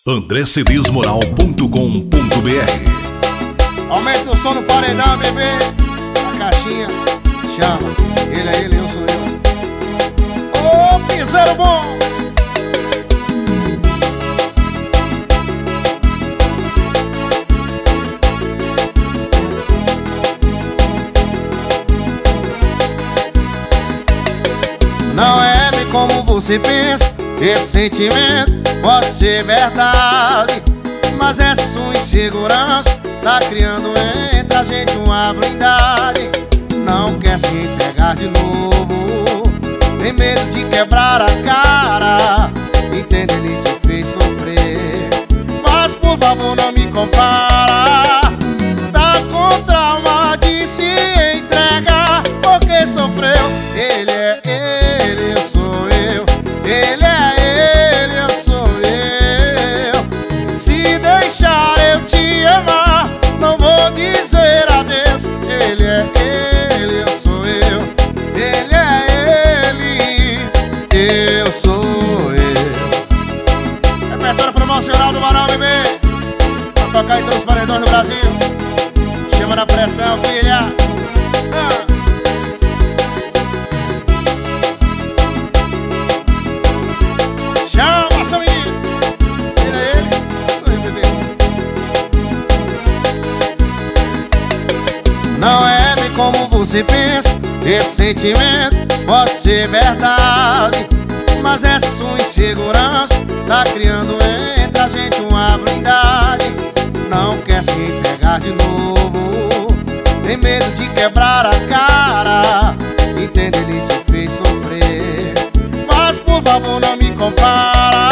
AndréCedesMoral.com.br. Aumenta o som no paredão, bebê. A caixinha chama. Ele é ele, eu sou eu. Ô, piseiro bom! Não é bem como você pensa. Esse sentimento pode ser verdade, mas essa sua insegurança tá criando entre a gente uma blindade. Não quer se entregar de novo, tem medo de quebrar a cara. Entende, ele te fez sofrer, mas por favor não me compara. Tá com trauma de se entregar, porque sofreu. Ele é ele, eu sou eu. Ele é ele, eu sou eu. Se deixar eu te amar, não vou dizer adeus. Ele é ele, eu sou eu. Ele é ele, eu sou eu. Repertório promocional do Barão, bebê. Pra tocar em todos os paredões do Brasil. Chama na pressão, filha. Chama, seu menino. Ele é ele, sou eu, bebê. Não é bem como você pensa. Esse sentimento pode ser verdade, mas essa sua insegurança tá criando entre a gente uma blindade. Não quer se entregar de novo, tem medo de quebrar a cara. Entende, ele te fez sofrer, mas por favor não me compara.